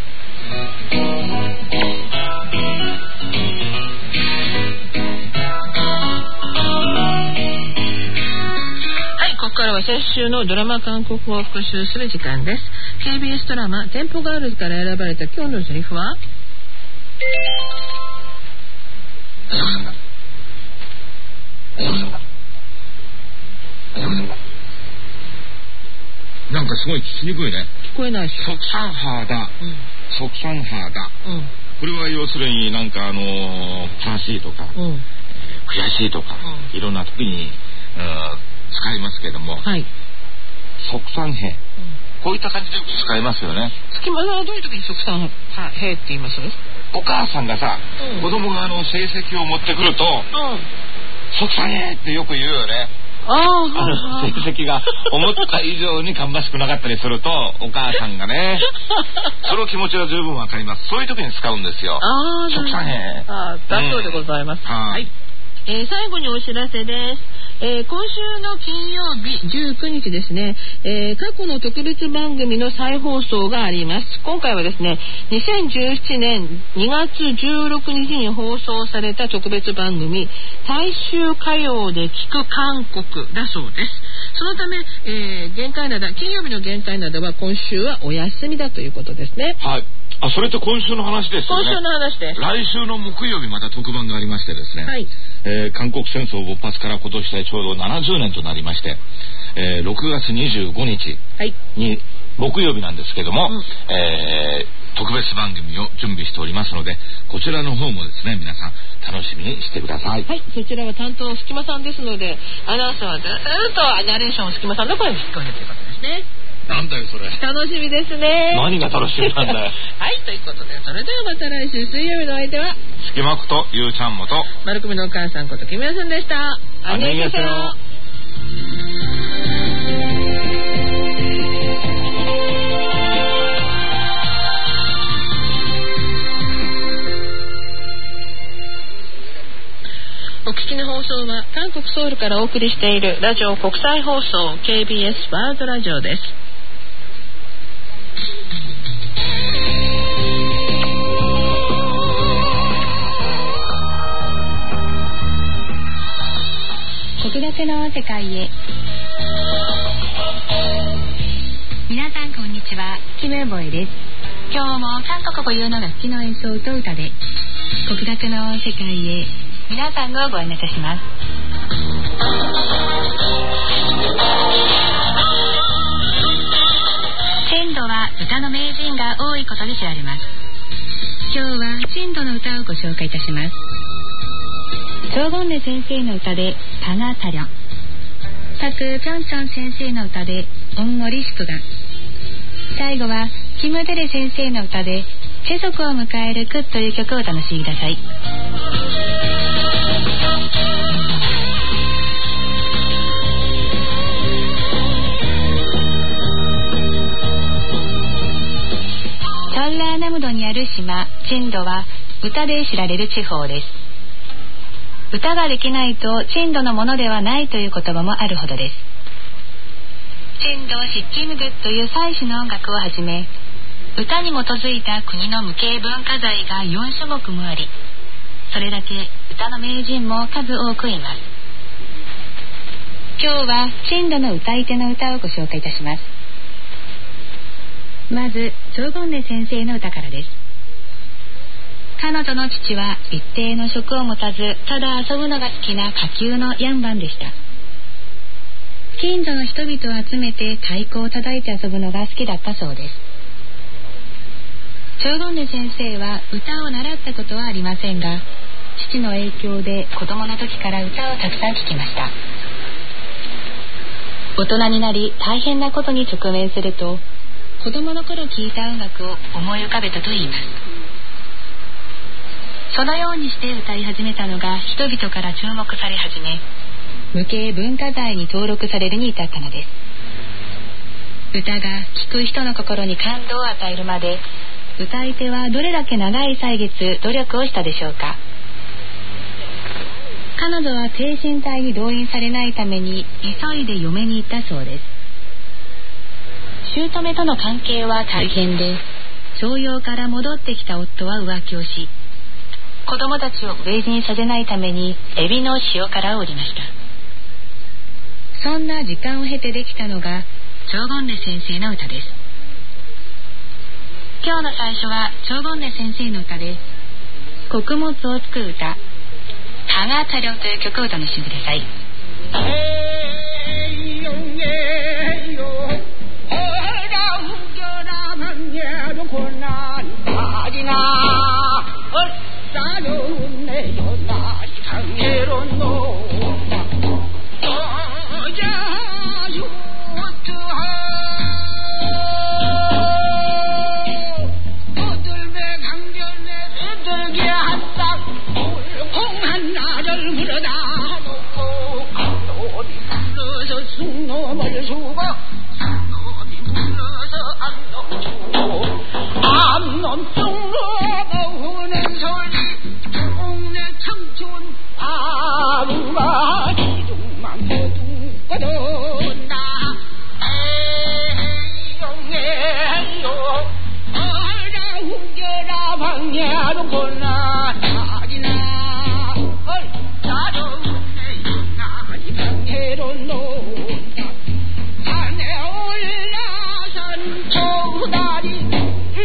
ここからは先週のドラマ韓国語を復習する時間です。 ケービーエス ドラマテンポガールズから選ばれた今日のセリフはなんかすごい聞きにくいね。 聞こえないでしょ。 即産派だ、うん、即産派だ、うん、これは要するになんかあのー、悲しいとか、うん、悔しいとか、うん、いろんな時に、うん使いますけども、はい、即産兵、うん、こういった感じでよく使いますよね。 月間はどういう時に即産兵って言います？ お母さんがさ、うん、子供があの成績を持ってくると、うん、即産兵ってよく言うよね。ああの成績が思った以上に芳しくなかったりするとお母さんがねその気持ちは十分わかります。そういう時に使うんですよ。あ即産兵。 あだそうでございます、うん、はい、えー、最後にお知らせです。えー、今週の金曜日じゅうくにちですね、えー、過去の特別番組の再放送があります。今回はですねにせんじゅうななねんにがつじゅうろくにちに放送された特別番組大衆歌謡で聞く韓国だそうです。そのため、えー、限界灘金曜日の限界灘は今週はお休みだということですね。 はい、 あ、それって今週の話ですよね。 今週の話です。 来週の木曜日また特番がありましてですね、はい、えー、韓国戦争勃発から今年でちょうどななじゅうねんとなりまして、えー、ろくがつにじゅうごにちに、はい、木曜日なんですけども、うん、えー、特別番組を準備しておりますので、こちらの方もですね、皆さん楽しみにしてください。 はい、そちらは担当隙間さんですので、アナウンサーはずっとナレーション隙間さんの声に聞こえるということですね。 なんだよそれ。 楽しみですね。 何が楽しみなんだよ。 はい、ということで、それではまた来週水曜日の相手は隙間ことゆうちゃんもと丸組のお母さんことキムヤさんでした。 ありがとう。 お聞きの放送は韓国ソウルからお送りしているラジオ国際放送 ケービーエス ワールドラジオです。 国立の世界へ。皆さんこんにちは、キムボエです。今日も韓国固有の楽器の演奏と歌で国立の世界へ皆さんをご案内いたします。チェンドは歌の名人が多いことで知られます。今日はチェンドの歌をご紹介いたします。チョゴンレ先生の歌でタガタリョン、パク・ピョンチョン先生の歌でオンゴリ祝願、最後はキム・デレ先生の歌でチェソクを迎えるクという曲をお楽しみください。チョンラーナムドにある島チェンドは歌で知られる地方です。歌ができないとチェンドのものではないという言葉もあるほどです。チェンド・シッキムグという祭祀の音楽をはじめ、歌に基づいた国の無形文化財がよんしょもくもあり、それだけ歌の名人も数多くいます。今日はチェンドの歌い手の歌をご紹介いたします。まずチョゴンレ先生の歌からです。彼女の父は一定の職を持たず、ただ遊ぶのが好きな下級のヤンバンでした。近所の人々を集めて太鼓を叩いて遊ぶのが好きだったそうです。チョゴンレ先生は歌を習ったことはありませんが、父の影響で子供の時から歌をたくさん聴きました。大人になり大変なことに直面すると、子供の頃聴いた音楽を思い浮かべたといいます。そのようにして歌い始めたのが人々から注目され始め、無形文化財に登録されるに至ったのです。歌が聴く人の心に感動を与えるまで、歌い手はどれだけ長い歳月努力をしたでしょうか。彼女は挺身隊に動員されないために急いで嫁に行ったそうです。姑との関係は大変で、徴用から戻ってきた夫は浮気をし、子供たちを飢え死にさせないためにエビの塩辛を売りました。そんな時間を経てできたのがチョゴンレ先生の歌です。今日の最初はチョゴンレ先生の歌で、穀物を作る歌、タガタリョンという曲をお楽しみください。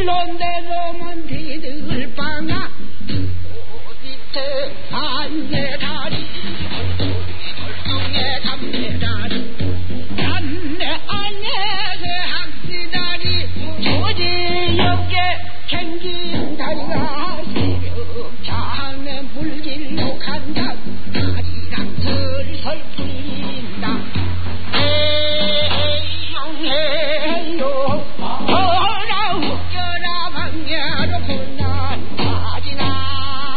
물론 내놈은 비들 방아 어디서 안내 다리 얼뚱에 담내 다리 담내 안내서 학시다리 조지역에 생긴 다리가 시력장에 물길로 간다 다리랑 슬슬 풀린다 에이용해요 어라 웃겨라 방야로 혼난 가지나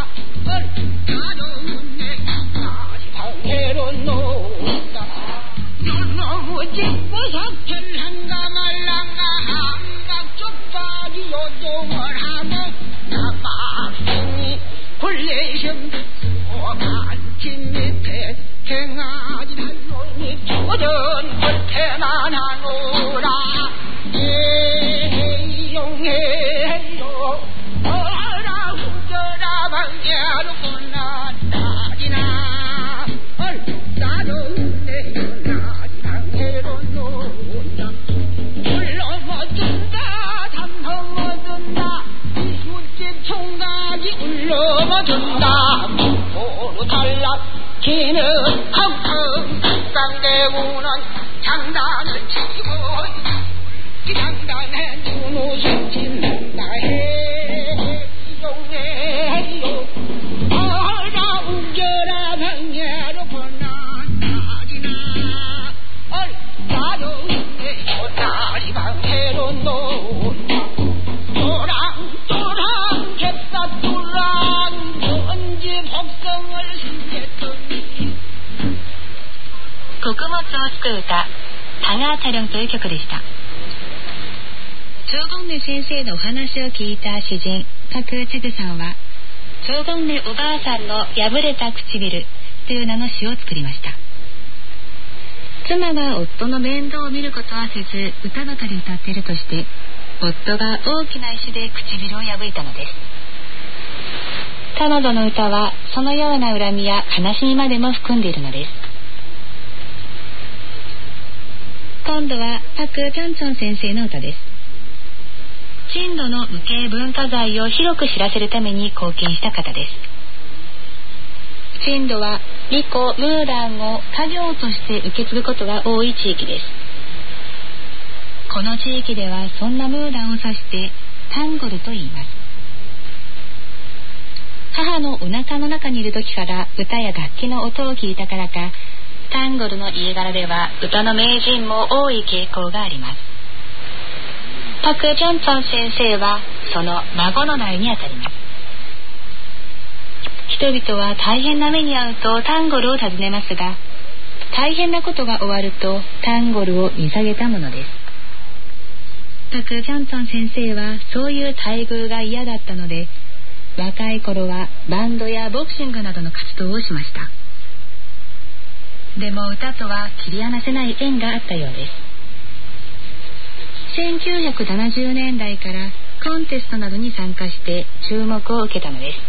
나는 내 다시 방해로 놓다 너무 짓고서 별한가 말랑가 한각 쪽까지 요동을 하며 나박생이 굴레심 듣고 간진 밑에 갱아지 달로니 조전 벌패만 하노라 에이용해요 어라 웃겨라 방야로 혼난 나지나 얼싸는 내 연하지 방해로 놓는다 울러머든다 담넘어든다 이웃집 총각이 울러머든다 모두 달라키는 컹컹 쌍대구는 장단을 치고 이 장단에 눈웃음 짓는다 해용해요 어라 웃겨라 방야로 보난 나지나 얼싸는 내 연하지 방해로 놓는다 또랑또랑 갯사또랑 먼지 복성을 신겠더니 穀物を救う歌タガータリョンという曲でした。チョーゴンネ先生のお話を聞いた詩人パク・チェグさんはチョーゴンネおばあさんの破れた唇という名の詩を作りました。妻が夫の面倒を見ることはせず歌ばかり歌っているとして夫が大きな石で唇を破いたのです。彼女の歌はそのような恨みや悲しみまでも含んでいるのです。今度はパク・チョンチョン先生の歌です。珍島の無形文化財を広く知らせるために貢献した方です。珍島はリコ・ムーランを家業として受け継ぐことが多い地域です。この地域ではそんなムーランを指してタンゴルと言います。母のお腹の中にいる時から歌や楽器の音を聞いたからかタンゴルの家柄では歌の名人も多い傾向があります。パク・ジョンチョン先生はその孫の代にあたります。人々は大変な目に遭うとタンゴルを訪ねますが大変なことが終わるとタンゴルを見下げたものです。パク・ジョンチョン先生はそういう待遇が嫌だったので若い頃はバンドやボクシングなどの活動をしました。でも歌とは切り離せない縁があったようです。せんきゅうひゃくななじゅうねんだいからコンテストなどに参加して注目を受けたのです。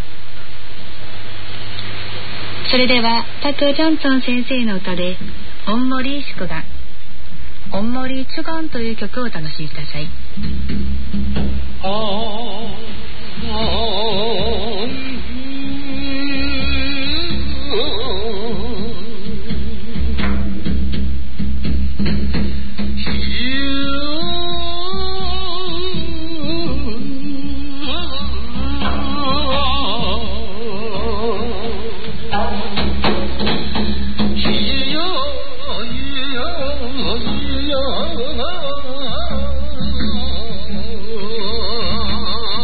それではパク・ジョンチョン先生の歌でオンモリー祝賀オンモリーチュゴンという曲をお楽しみください。 Oh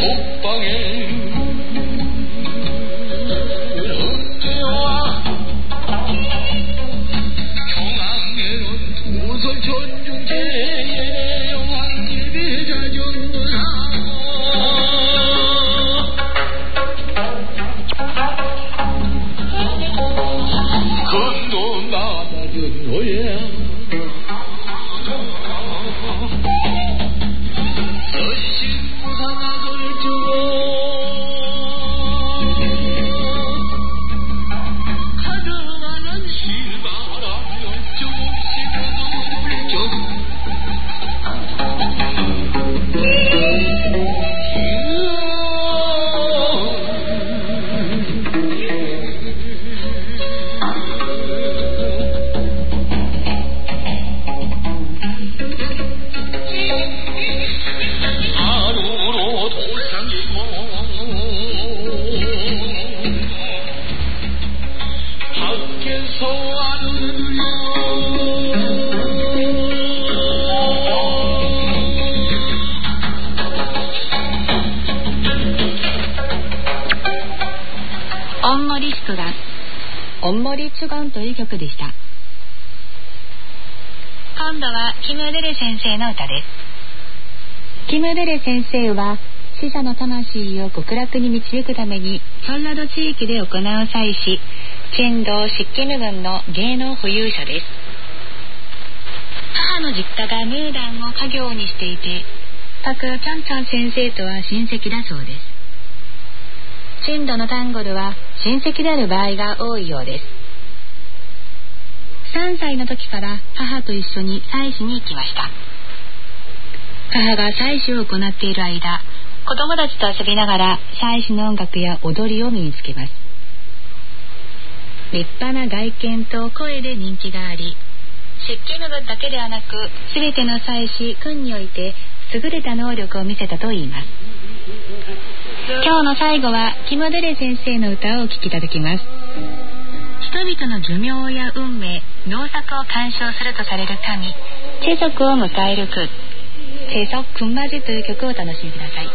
オンモリチュガンという曲でした。今度はキム・デレ先生の歌です。キム・デレ先生は死者の魂を極楽に導くためにチョンラド地域で行う祭祀チェンドシッキム郡の芸能富裕者です。母の実家がムーダンを家業にしていて、パク・チャンチャン先生とは親戚だそうです。チェンドのタンゴルは親戚である場合が多いようです。さんさいの時から母と一緒に祭祀に行きました。母が祭祀を行っている間、子供たちと遊びながら祭祀の音楽や踊りを身につけます。立派な外見と声で人気があり、漆器部分だけではなく全ての祭祀訓において優れた能力を見せたといいます。今日の最後はキム・デレ先生の歌をお聴きいただきます。人々の寿命や運命、農作を干渉するとされる神チェソクを迎える句チェソク・クンマジという曲をお楽しみください。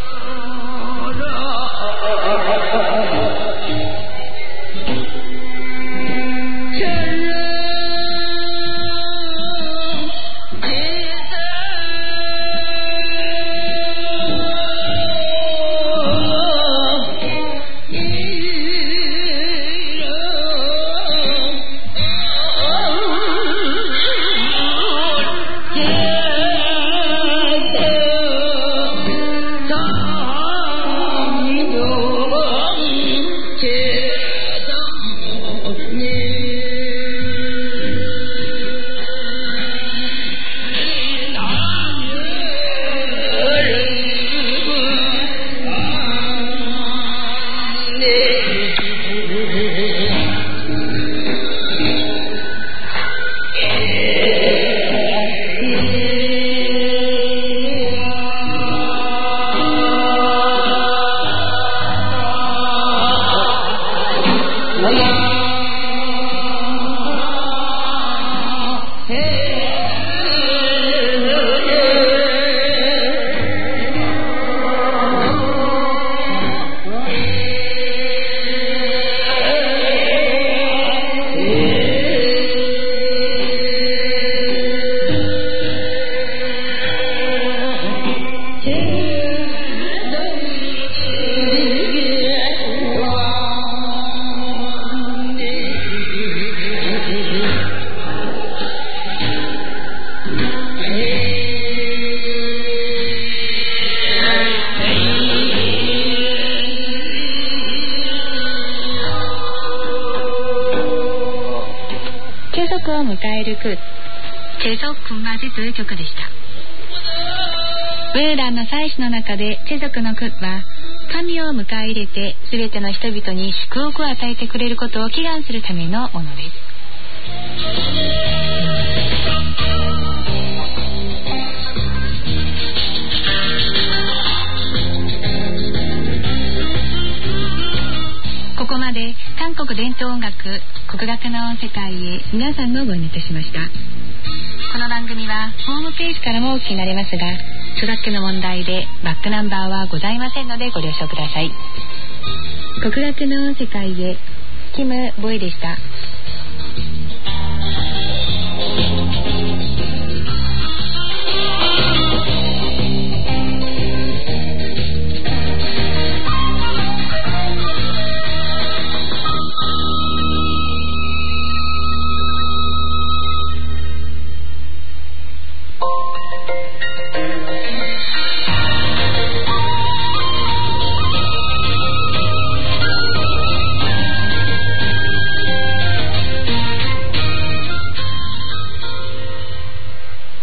を迎える句チェソクマジという曲でした。ブーダンの祭祀の中でチェソクの句は神を迎え入れて全ての人々に祝福を与えてくれることを祈願するためのものです。ここまで韓国伝統音楽国楽の世界へ皆さんをご案内いたしました。この番組はホームページからもお聞きになれますが、 トラックの問題でバックナンバーはございませんのでご了承ください。極楽の世界へキム・ボイでした。